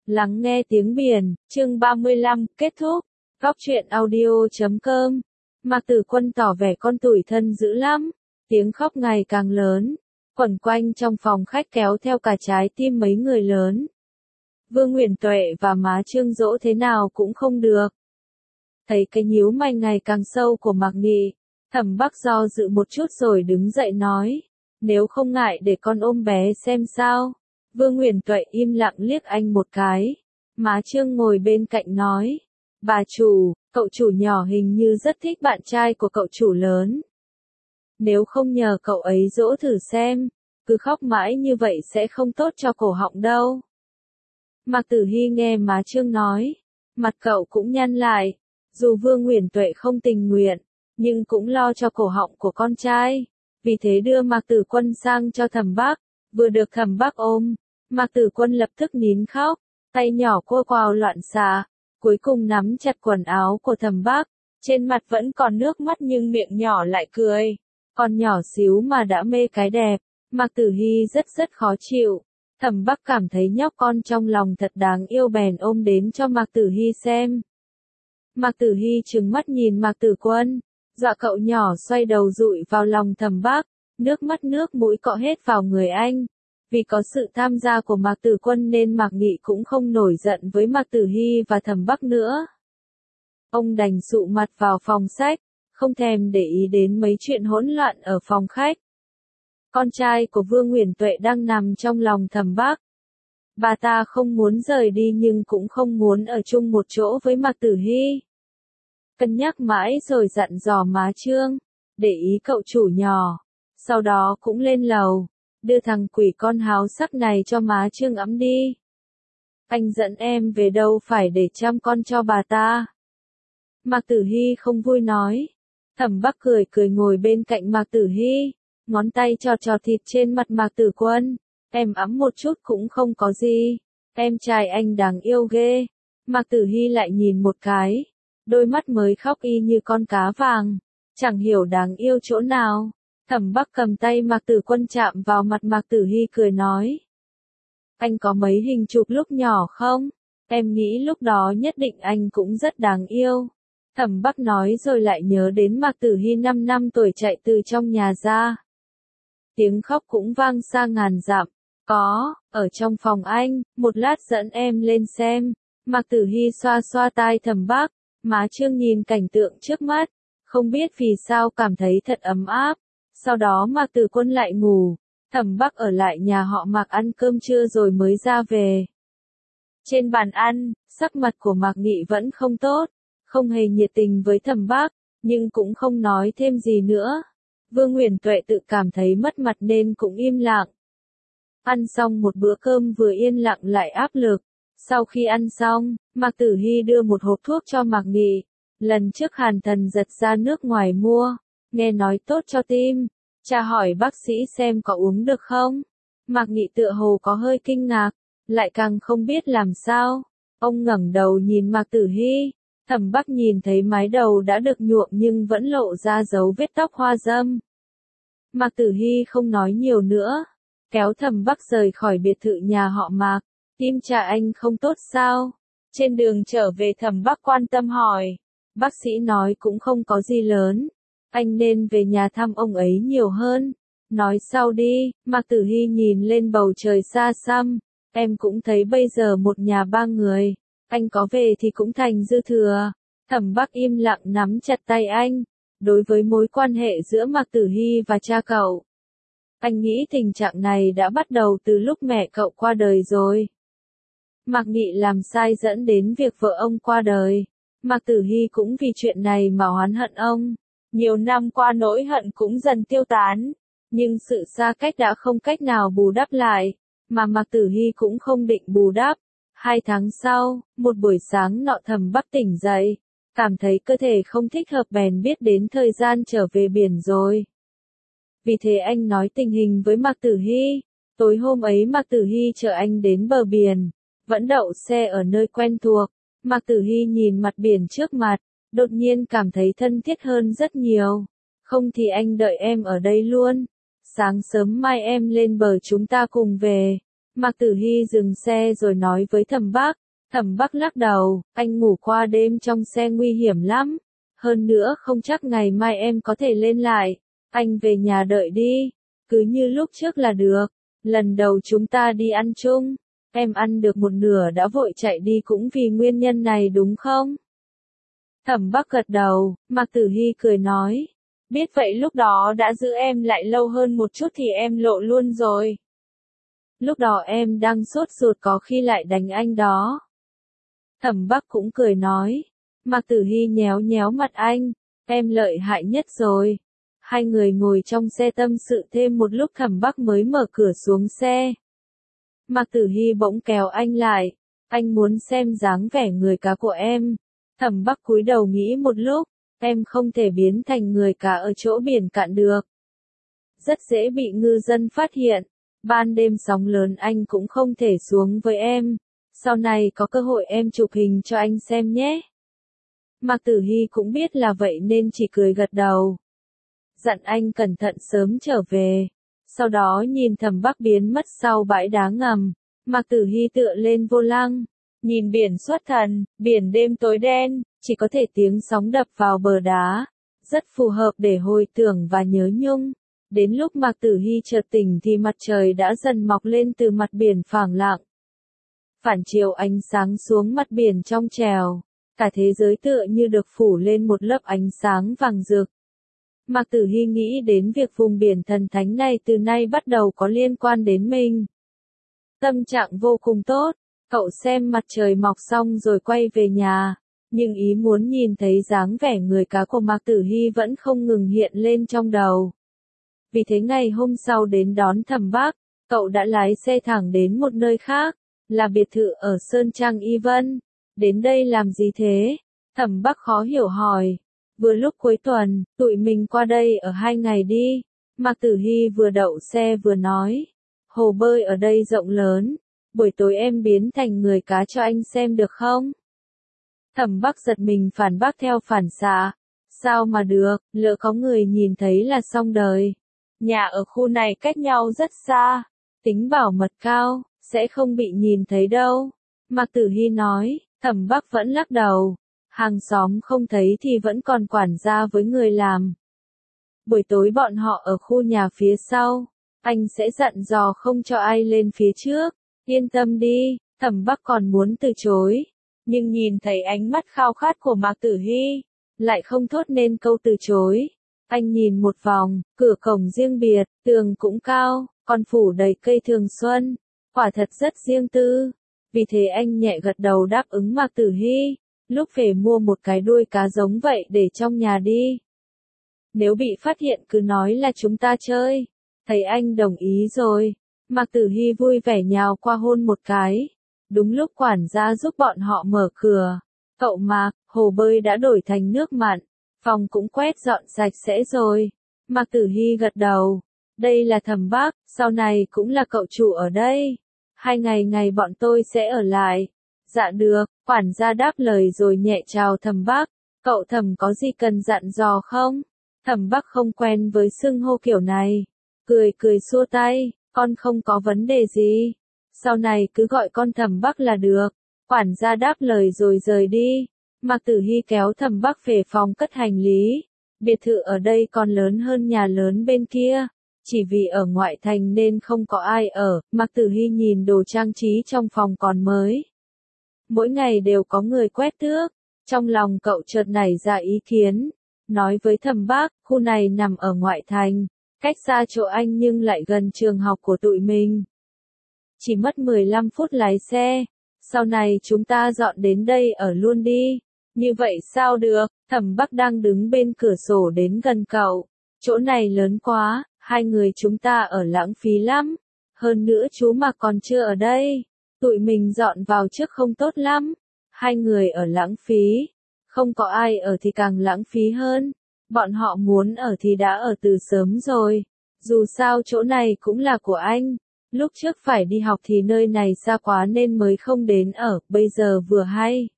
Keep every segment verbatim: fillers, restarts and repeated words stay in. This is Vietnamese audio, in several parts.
Lắng nghe tiếng biển, chương ba mươi lăm, kết thúc. Góc truyện audio chấm com. Mạc Tử Quân tỏ vẻ con tủi thân dữ lắm. Tiếng khóc ngày càng lớn, quẩn quanh trong phòng khách kéo theo cả trái tim mấy người lớn. Vương Nguyễn Tuệ và má Trương dỗ thế nào cũng không được. Thấy cái nhíu mày ngày càng sâu của Mạc Nghị, Thẩm Bắc do dự một chút rồi đứng dậy nói, nếu không ngại để con ôm bé xem sao. Vương Nguyễn Tuệ im lặng liếc anh một cái. Má Trương ngồi bên cạnh nói, bà chủ, cậu chủ nhỏ hình như rất thích bạn trai của cậu chủ lớn. Nếu không nhờ cậu ấy dỗ thử xem, cứ khóc mãi như vậy sẽ không tốt cho cổ họng đâu. Mạc Tử Hy nghe má Trương nói, mặt cậu cũng nhăn lại, dù Vương Nguyễn Tuệ không tình nguyện, nhưng cũng lo cho cổ họng của con trai, vì thế đưa Mạc Tử Quân sang cho Thẩm Bắc, vừa được Thẩm Bắc ôm, Mạc Tử Quân lập tức nín khóc, tay nhỏ cua quào loạn xạ, cuối cùng nắm chặt quần áo của Thẩm Bắc, trên mặt vẫn còn nước mắt nhưng miệng nhỏ lại cười, còn nhỏ xíu mà đã mê cái đẹp, Mạc Tử Hy rất rất khó chịu. Thẩm Bắc cảm thấy nhóc con trong lòng thật đáng yêu bèn ôm đến cho Mạc Tử Hy xem. Mạc Tử Hy trừng mắt nhìn Mạc Tử Quân, dọa cậu nhỏ xoay đầu dụi vào lòng Thẩm Bắc, nước mắt nước mũi cọ hết vào người anh. Vì có sự tham gia của Mạc Tử Quân nên Mạc Nghị cũng không nổi giận với Mạc Tử Hy và Thẩm Bắc nữa. Ông đành sụ mặt vào phòng sách, không thèm để ý đến mấy chuyện hỗn loạn ở phòng khách. Con trai của Vương Nguyễn Tuệ đang nằm trong lòng Thẩm Bắc. Bà ta không muốn rời đi nhưng cũng không muốn ở chung một chỗ với Mạc Tử Hy. Cân nhắc mãi rồi dặn dò má Trương, để ý cậu chủ nhỏ. Sau đó cũng lên lầu, đưa thằng quỷ con háo sắc này cho má Trương ẵm đi. Anh dẫn em về đâu phải để chăm con cho bà ta. Mạc Tử Hy không vui nói. Thẩm Bắc cười cười ngồi bên cạnh Mạc Tử Hy, ngón tay trò trò thịt trên mặt Mạc Tử Quân. Em ấm một chút cũng không có gì. Em trai anh đáng yêu ghê. Mạc Tử Hy lại nhìn một cái. Đôi mắt mới khóc y như con cá vàng. Chẳng hiểu đáng yêu chỗ nào. Thẩm Bắc cầm tay Mạc Tử Quân chạm vào mặt Mạc Tử Hy cười nói. Anh có mấy hình chụp lúc nhỏ không? Em nghĩ lúc đó nhất định anh cũng rất đáng yêu. Thẩm Bắc nói rồi lại nhớ đến Mạc Tử Hy năm năm tuổi chạy từ trong nhà ra. Tiếng khóc cũng vang xa ngàn dặm. Có, ở trong phòng anh, một lát dẫn em lên xem. Mạc Tử Hy xoa xoa tai Thẩm Bắc, má Trương nhìn cảnh tượng trước mắt, không biết vì sao cảm thấy thật ấm áp. Sau đó Mạc Tử Quân lại ngủ, Thẩm Bắc ở lại nhà họ Mạc ăn cơm trưa rồi mới ra về. Trên bàn ăn, sắc mặt của Mạc Nghị vẫn không tốt, không hề nhiệt tình với Thẩm Bắc, nhưng cũng không nói thêm gì nữa. Vương Nguyễn Tuệ tự cảm thấy mất mặt nên cũng im lặng. Ăn xong một bữa cơm vừa yên lặng lại áp lực. Sau khi ăn xong, Mạc Tử Hy đưa một hộp thuốc cho Mạc Nghị. Lần trước Hàn Thần giật ra nước ngoài mua, nghe nói tốt cho tim. Cha hỏi bác sĩ xem có uống được không? Mạc Nghị tựa hồ có hơi kinh ngạc, lại càng không biết làm sao. Ông ngẩng đầu nhìn Mạc Tử Hy. Thẩm Bắc nhìn thấy mái đầu đã được nhuộm nhưng vẫn lộ ra dấu vết tóc hoa râm. Mạc Tử Hy không nói nhiều nữa, kéo Thẩm Bắc rời khỏi biệt thự nhà họ Mạc. Tim cha anh không tốt sao? Trên đường trở về Thẩm Bắc quan tâm hỏi. Bác sĩ nói cũng không có gì lớn. Anh nên về nhà thăm ông ấy nhiều hơn. Nói sau đi. Mạc Tử Hy nhìn lên bầu trời xa xăm. Em cũng thấy bây giờ một nhà ba người. Anh có về thì cũng thành dư thừa. Thẩm Bắc im lặng nắm chặt tay anh. Đối với mối quan hệ giữa Mạc Tử Hy và cha cậu, anh nghĩ tình trạng này đã bắt đầu từ lúc mẹ cậu qua đời rồi. Mạc Nghị làm sai dẫn đến việc vợ ông qua đời. Mạc Tử Hy cũng vì chuyện này mà oán hận ông. Nhiều năm qua nỗi hận cũng dần tiêu tán. Nhưng sự xa cách đã không cách nào bù đắp lại. Mà Mạc Tử Hy cũng không định bù đắp. Hai tháng sau, một buổi sáng nọ Thẩm Bắc tỉnh dậy. Cảm thấy cơ thể không thích hợp bèn biết đến thời gian trở về biển rồi. Vì thế anh nói tình hình với Mạc Tử Hy. Tối hôm ấy Mạc Tử Hy chở anh đến bờ biển. Vẫn đậu xe ở nơi quen thuộc. Mạc Tử Hy nhìn mặt biển trước mặt, đột nhiên cảm thấy thân thiết hơn rất nhiều. Không thì anh đợi em ở đây luôn. Sáng sớm mai em lên bờ chúng ta cùng về. Mạc Tử Hy dừng xe rồi nói với Thẩm Bắc. Thẩm Bắc lắc đầu, anh ngủ qua đêm trong xe nguy hiểm lắm. Hơn nữa không chắc ngày mai em có thể lên lại. Anh về nhà đợi đi. Cứ như lúc trước là được. Lần đầu chúng ta đi ăn chung. Em ăn được một nửa đã vội chạy đi cũng vì nguyên nhân này đúng không? Thẩm Bắc gật đầu, Mạc Tử Hy cười nói. Biết vậy lúc đó đã giữ em lại lâu hơn một chút thì em lộ luôn rồi. Lúc đó em đang sốt ruột có khi lại đánh anh đó. Thẩm Bắc cũng cười nói. Mạc Tử Hy nhéo nhéo mặt anh. Em lợi hại nhất rồi. Hai người ngồi trong xe tâm sự thêm một lúc Thẩm Bắc mới mở cửa xuống xe. Mạc Tử Hy bỗng kéo anh lại. Anh muốn xem dáng vẻ người cá của em. Thẩm Bắc cúi đầu nghĩ một lúc. Em không thể biến thành người cá ở chỗ biển cạn được. Rất dễ bị ngư dân phát hiện. Ban đêm sóng lớn anh cũng không thể xuống với em. Sau này có cơ hội em chụp hình cho anh xem nhé. Mạc Tử Hy cũng biết là vậy nên chỉ cười gật đầu. Dặn anh cẩn thận sớm trở về. Sau đó nhìn Thẩm Bắc biến mất sau bãi đá ngầm. Mạc Tử Hy tựa lên vô lăng. Nhìn biển xuất thần, biển đêm tối đen, chỉ có thể tiếng sóng đập vào bờ đá. Rất phù hợp để hồi tưởng và nhớ nhung. Đến lúc Mạc Tử Hy chợt tỉnh thì mặt trời đã dần mọc lên từ mặt biển phẳng lặng. Phản chiếu ánh sáng xuống mặt biển trong trèo. Cả thế giới tựa như được phủ lên một lớp ánh sáng vàng rực. Mạc Tử Hy nghĩ đến việc vùng biển thần thánh này từ nay bắt đầu có liên quan đến mình. Tâm trạng vô cùng tốt. Cậu xem mặt trời mọc xong rồi quay về nhà. Nhưng ý muốn nhìn thấy dáng vẻ người cá của Mạc Tử Hy vẫn không ngừng hiện lên trong đầu. Vì thế ngày hôm sau đến đón Thẩm Bắc, cậu đã lái xe thẳng đến một nơi khác, là biệt thự ở Sơn Trang Y Vân. Đến đây làm gì thế? Thẩm Bắc khó hiểu hỏi. Vừa lúc cuối tuần, tụi mình qua đây ở hai ngày đi. Mạc Tử Hy vừa đậu xe vừa nói. Hồ bơi ở đây rộng lớn. Buổi tối em biến thành người cá cho anh xem được không? Thẩm Bắc giật mình phản bác theo phản xạ. Sao mà được, lỡ có người nhìn thấy là xong đời. Nhà ở khu này cách nhau rất xa. Tính bảo mật cao, sẽ không bị nhìn thấy đâu. Mạc Tử Hy nói, Thẩm Bắc vẫn lắc đầu. Hàng xóm không thấy thì vẫn còn quản gia với người làm. Buổi tối bọn họ ở khu nhà phía sau. Anh sẽ dặn dò không cho ai lên phía trước. Yên tâm đi, Thẩm Bắc còn muốn từ chối. Nhưng nhìn thấy ánh mắt khao khát của Mạc Tử Hy, lại không thốt nên câu từ chối. Anh nhìn một vòng, cửa cổng riêng biệt, tường cũng cao, còn phủ đầy cây thường xuân. Quả thật rất riêng tư. Vì thế anh nhẹ gật đầu đáp ứng Mạc Tử Hy. Lúc về mua một cái đuôi cá giống vậy để trong nhà đi. Nếu bị phát hiện cứ nói là chúng ta chơi. Thấy anh đồng ý rồi. Mạc Tử Hy vui vẻ nhào qua hôn một cái. Đúng lúc quản gia giúp bọn họ mở cửa. Cậu Mạc, hồ bơi đã đổi thành nước mặn. Phòng cũng quét dọn sạch sẽ rồi. Mạc Tử Hy gật đầu. Đây là Thẩm Bắc, sau này cũng là cậu chủ ở đây. Hai ngày ngày bọn tôi sẽ ở lại. Dạ được, quản gia đáp lời rồi nhẹ chào Thẩm Bắc. Cậu Thẩm có gì cần dặn dò không? Thẩm Bắc không quen với xưng hô kiểu này. Cười cười xua tay, con không có vấn đề gì. Sau này cứ gọi con Thẩm Bắc là được. Quản gia đáp lời rồi rời đi. Mạc Tử Hy kéo Thẩm Bắc về phòng cất hành lý. Biệt thự ở đây còn lớn hơn nhà lớn bên kia. Chỉ vì ở ngoại thành nên không có ai ở. Mạc Tử Hy nhìn đồ trang trí trong phòng còn mới. Mỗi ngày đều có người quét tước. Trong lòng cậu chợt nảy ra ý kiến. Nói với Thẩm Bắc, khu này nằm ở ngoại thành. Cách xa chỗ anh nhưng lại gần trường học của tụi mình. Chỉ mất mười lăm phút lái xe. Sau này chúng ta dọn đến đây ở luôn đi. Như vậy sao được? Thẩm Bắc đang đứng bên cửa sổ đến gần cậu. Chỗ này lớn quá, hai người chúng ta ở lãng phí lắm. Hơn nữa chú mà còn chưa ở đây. Tụi mình dọn vào trước không tốt lắm. Hai người ở lãng phí. Không có ai ở thì càng lãng phí hơn. Bọn họ muốn ở thì đã ở từ sớm rồi. Dù sao chỗ này cũng là của anh. Lúc trước phải đi học thì nơi này xa quá nên mới không đến ở, bây giờ vừa hay.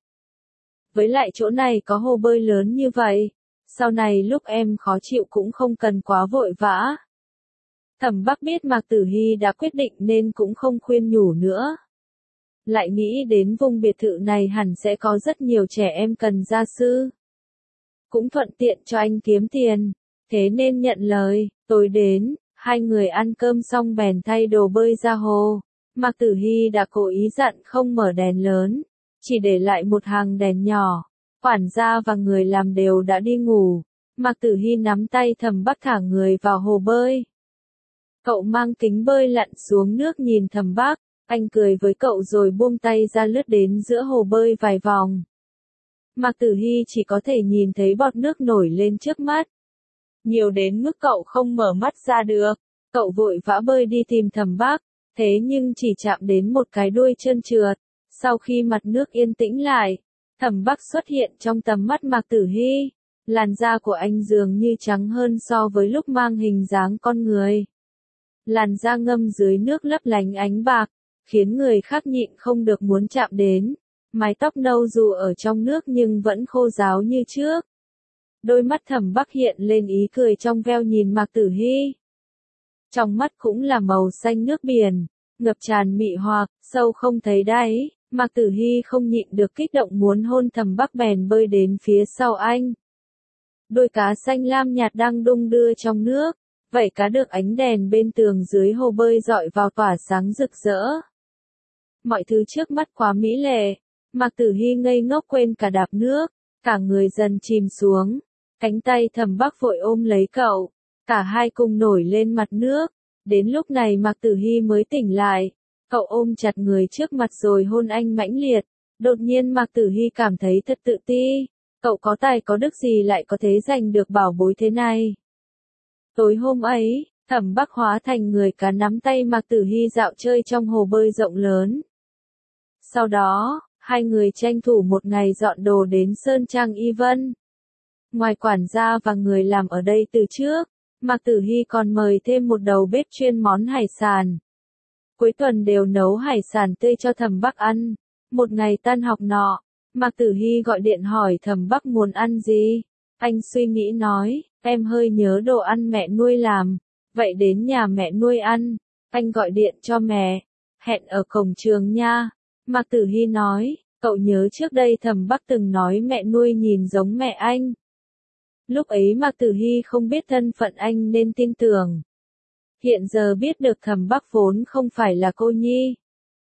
Với lại chỗ này có hồ bơi lớn như vậy. Sau này lúc em khó chịu cũng không cần quá vội vã. Thẩm Bắc biết Mạc Tử Hy đã quyết định nên cũng không khuyên nhủ nữa. Lại nghĩ đến vùng biệt thự này hẳn sẽ có rất nhiều trẻ em cần gia sư. Cũng thuận tiện cho anh kiếm tiền, thế nên nhận lời. Tối đến, hai người ăn cơm xong bèn thay đồ bơi ra hồ. Mạc Tử Hy đã cố ý dặn không mở đèn lớn, chỉ để lại một hàng đèn nhỏ. Quản gia và người làm đều đã đi ngủ. Mạc Tử Hy nắm tay Thẩm Bắc thả người vào hồ bơi. Cậu mang kính bơi lặn xuống nước nhìn Thẩm Bắc, anh cười với cậu rồi buông tay ra lướt đến giữa hồ bơi vài vòng. Mạc Tử Hy chỉ có thể nhìn thấy bọt nước nổi lên trước mắt. Nhiều đến mức cậu không mở mắt ra được. Cậu vội vã bơi đi tìm Thẩm Bắc, thế nhưng chỉ chạm đến một cái đuôi trơn trượt. Sau khi mặt nước yên tĩnh lại, Thẩm Bắc xuất hiện trong tầm mắt Mạc Tử Hy. Làn da của anh dường như trắng hơn so với lúc mang hình dáng con người. Làn da ngâm dưới nước lấp lánh ánh bạc, khiến người khác nhịn không được muốn chạm đến. Mái tóc nâu dù ở trong nước nhưng vẫn khô ráo như trước. Đôi mắt Thẩm Bắc hiện lên ý cười trong veo nhìn Mạc Tử Hy. Trong mắt cũng là màu xanh nước biển, ngập tràn mị hoặc, sâu không thấy đáy. Mạc Tử Hy không nhịn được kích động muốn hôn Thẩm Bắc bèn bơi đến phía sau anh. Đôi cá xanh lam nhạt đang đung đưa trong nước, vảy cá được ánh đèn bên tường dưới hồ bơi dọi vào tỏa sáng rực rỡ. Mọi thứ trước mắt quá mỹ lệ, Mạc Tử Hy ngây ngốc quên cả đạp nước, cả người dần chìm xuống, cánh tay Thẩm Bắc vội ôm lấy cậu, cả hai cùng nổi lên mặt nước. Đến lúc này Mạc Tử Hy mới tỉnh lại, cậu ôm chặt người trước mặt rồi hôn anh mãnh liệt. Đột nhiên Mạc Tử Hy cảm thấy thật tự ti, cậu có tài có đức gì lại có thể giành được bảo bối thế này. Tối hôm ấy, Thẩm Bắc hóa thành người cá nắm tay Mạc Tử Hy dạo chơi trong hồ bơi rộng lớn. Sau đó, hai người tranh thủ một ngày dọn đồ đến Sơn Trang Y Vân. Ngoài quản gia và người làm ở đây từ trước, Mạc Tử Hy còn mời thêm một đầu bếp chuyên món hải sản. Cuối tuần đều nấu hải sản tươi cho Thẩm Bắc ăn. Một ngày tan học nọ, Mạc Tử Hy gọi điện hỏi Thẩm Bắc muốn ăn gì. Anh suy nghĩ nói, em hơi nhớ đồ ăn mẹ nuôi làm, vậy đến nhà mẹ nuôi ăn. Anh gọi điện cho mẹ, hẹn ở cổng trường nha. Mạc Tử Hy nói, cậu nhớ trước đây Thẩm Bắc từng nói mẹ nuôi nhìn giống mẹ anh. Lúc ấy Mạc Tử Hy không biết thân phận anh nên tin tưởng. Hiện giờ biết được Thẩm Bắc vốn không phải là cô nhi.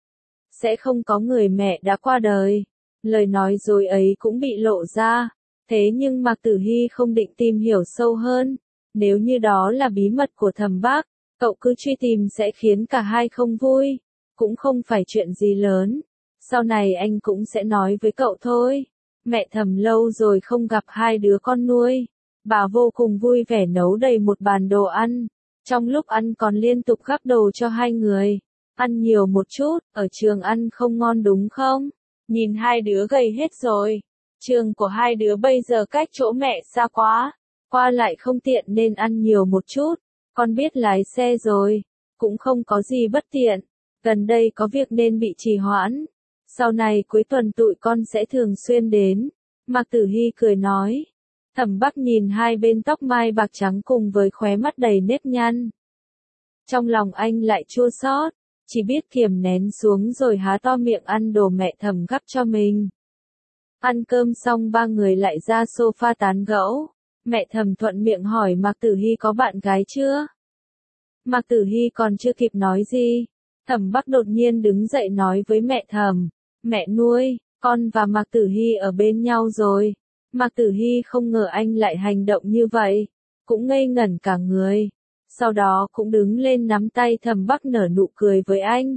Sẽ không có người mẹ đã qua đời. Lời nói dối ấy cũng bị lộ ra. Thế nhưng Mạc Tử Hy không định tìm hiểu sâu hơn. Nếu như đó là bí mật của Thẩm Bắc, cậu cứ truy tìm sẽ khiến cả hai không vui. Cũng không phải chuyện gì lớn. Sau này anh cũng sẽ nói với cậu thôi. Mẹ Thẩm lâu rồi không gặp hai đứa con nuôi. Bà vô cùng vui vẻ nấu đầy một bàn đồ ăn. Trong lúc ăn còn liên tục gắp đồ cho hai người. Ăn nhiều một chút, ở trường ăn không ngon đúng không? Nhìn hai đứa gầy hết rồi. Trường của hai đứa bây giờ cách chỗ mẹ xa quá. Qua lại không tiện nên ăn nhiều một chút. Con biết lái xe rồi. Cũng không có gì bất tiện. Gần đây có việc nên bị trì hoãn. Sau này cuối tuần tụi con sẽ thường xuyên đến. Mạc Tử Hy cười nói. Thẩm Bắc nhìn hai bên tóc mai bạc trắng cùng với khóe mắt đầy nếp nhăn. Trong lòng anh lại chua xót, chỉ biết kiềm nén xuống rồi há to miệng ăn đồ mẹ Thẩm gắp cho mình. Ăn cơm xong ba người lại ra sofa tán gẫu. Mẹ Thẩm thuận miệng hỏi Mạc Tử Hy có bạn gái chưa? Mạc Tử Hy còn chưa kịp nói gì. Thẩm Bắc đột nhiên đứng dậy nói với mẹ Thẩm, mẹ nuôi, con và Mạc Tử Hy ở bên nhau rồi. Mạc Tử Hy không ngờ anh lại hành động như vậy, cũng ngây ngẩn cả người. Sau đó cũng đứng lên nắm tay Thẩm Bắc nở nụ cười với anh.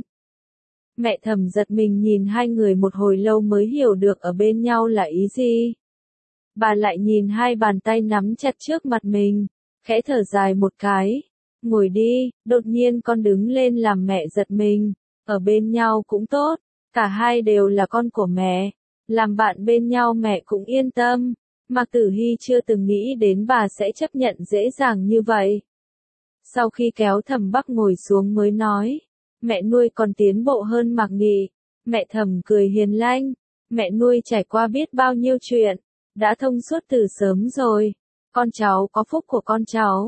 Mẹ Thẩm giật mình nhìn hai người một hồi lâu mới hiểu được ở bên nhau là ý gì. Bà lại nhìn hai bàn tay nắm chặt trước mặt mình, khẽ thở dài một cái. Ngồi đi, đột nhiên con đứng lên làm mẹ giật mình. Ở bên nhau cũng tốt, cả hai đều là con của mẹ. Làm bạn bên nhau mẹ cũng yên tâm. Mạc Tử Hy chưa từng nghĩ đến bà sẽ chấp nhận dễ dàng như vậy. Sau khi kéo Thẩm Bắc ngồi xuống mới nói, mẹ nuôi còn tiến bộ hơn Mạc Nghị. Mẹ Thẩm cười hiền lanh, mẹ nuôi trải qua biết bao nhiêu chuyện, đã thông suốt từ sớm rồi. Con cháu có phúc của con cháu.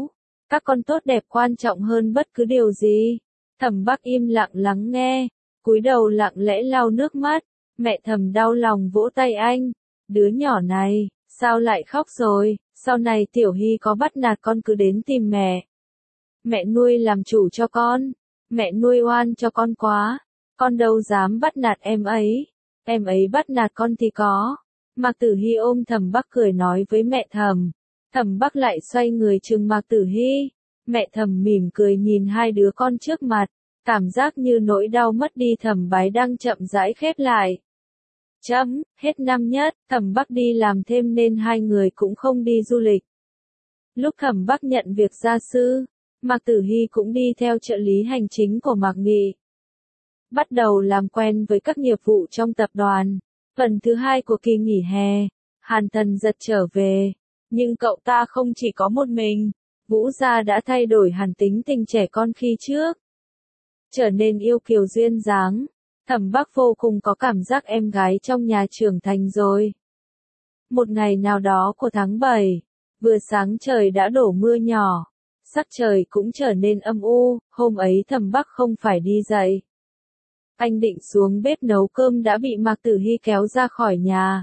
Các con tốt đẹp quan trọng hơn bất cứ điều gì. Thẩm Bắc im lặng lắng nghe, cúi đầu lặng lẽ lau nước mắt. Mẹ Thẩm đau lòng vỗ tay anh. Đứa nhỏ này, sao lại khóc rồi? Sau này Tiểu Hy có bắt nạt con cứ đến tìm mẹ. Mẹ nuôi làm chủ cho con. Mẹ nuôi oan cho con quá. Con đâu dám bắt nạt em ấy. Em ấy bắt nạt con thì có. Mạc Tử Hy ôm Thẩm Bắc cười nói với mẹ Thẩm. Thẩm Bắc lại xoay người trừng Mạc Tử Hy. Mẹ Thẩm mỉm cười nhìn hai đứa con trước mặt. Cảm giác như nỗi đau mất đi Thẩm Bái đang chậm rãi khép lại. Chấm, hết năm nhất, Thẩm Bắc đi làm thêm nên hai người cũng không đi du lịch. Lúc Thẩm Bắc nhận việc gia sư, Mạc Tử Hy cũng đi theo trợ lý hành chính của Mạc Nghị. Bắt đầu làm quen với các nghiệp vụ trong tập đoàn. Phần thứ hai của kỳ nghỉ hè, Hàn Thần Giật trở về. Nhưng cậu ta không chỉ có một mình. Vũ Gia đã thay đổi hẳn tính tình trẻ con khi trước. Trở nên yêu kiều duyên dáng. Thẩm Bắc vô cùng có cảm giác em gái trong nhà trưởng thành rồi. Một ngày nào đó của tháng bảy, vừa sáng trời đã đổ mưa nhỏ. Sắc trời cũng trở nên âm u, hôm ấy Thẩm Bắc không phải đi dậy. Anh định xuống bếp nấu cơm đã bị Mạc Tử Hy kéo ra khỏi nhà.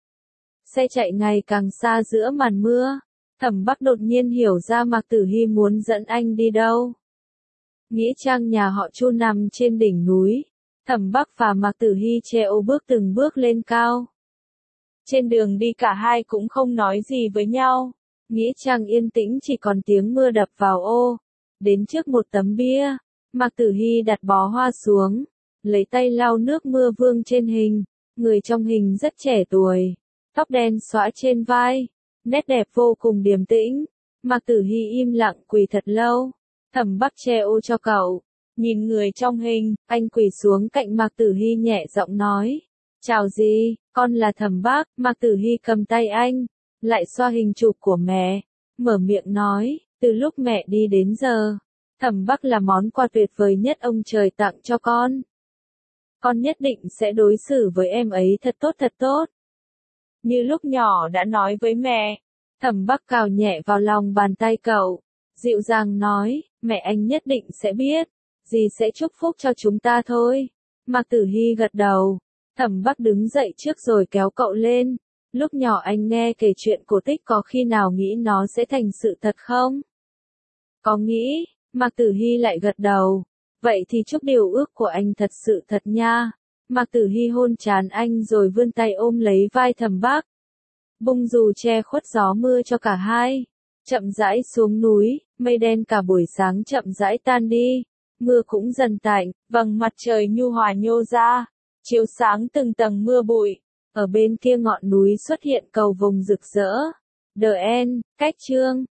Xe chạy ngày càng xa giữa màn mưa. Thẩm Bắc đột nhiên hiểu ra Mạc Tử Hy muốn dẫn anh đi đâu. Nghĩa trang nhà họ Chu nằm trên đỉnh núi. Thẩm Bắc và Mạc Tử Hy trèo bước từng bước lên cao. Trên đường đi cả hai cũng không nói gì với nhau. Nghĩa trang yên tĩnh chỉ còn tiếng mưa đập vào ô. Đến trước một tấm bia, Mạc Tử Hy đặt bó hoa xuống, lấy tay lau nước mưa vương trên hình. Người trong hình rất trẻ tuổi, tóc đen xõa trên vai, nét đẹp vô cùng điềm tĩnh. Mạc Tử Hy im lặng quỳ thật lâu. Thẩm Bắc che ô cho cậu. Nhìn người trong hình, anh quỳ xuống cạnh Mạc Tử Hy nhẹ giọng nói. Chào gì, con là Thẩm Bắc. Mạc Tử Hy cầm tay anh, lại xoa hình chụp của mẹ, mở miệng nói, từ lúc mẹ đi đến giờ, Thẩm Bắc là món quà tuyệt vời nhất ông trời tặng cho con. Con nhất định sẽ đối xử với em ấy thật tốt thật tốt. Như lúc nhỏ đã nói với mẹ. Thẩm Bắc cào nhẹ vào lòng bàn tay cậu, dịu dàng nói, mẹ anh nhất định sẽ biết, dì sẽ chúc phúc cho chúng ta thôi. Mạc Tử Hy gật đầu. Thẩm Bắc đứng dậy trước rồi kéo cậu lên. Lúc nhỏ anh nghe kể chuyện cổ tích có khi nào nghĩ nó sẽ thành sự thật không? Có nghĩ. Mạc Tử Hy lại gật đầu. Vậy thì chúc điều ước của anh thật sự thật nha. Mạc Tử Hy hôn trán anh rồi vươn tay ôm lấy vai Thẩm Bắc. Bung dù che khuất gió mưa cho cả hai. Chậm rãi xuống núi, mây đen cả buổi sáng chậm rãi tan đi. Mưa cũng dần tạnh, vầng mặt trời nhu hòa nhô ra, chiếu sáng từng tầng mưa bụi. Ở bên kia ngọn núi xuất hiện cầu vồng rực rỡ. The End, cách chương.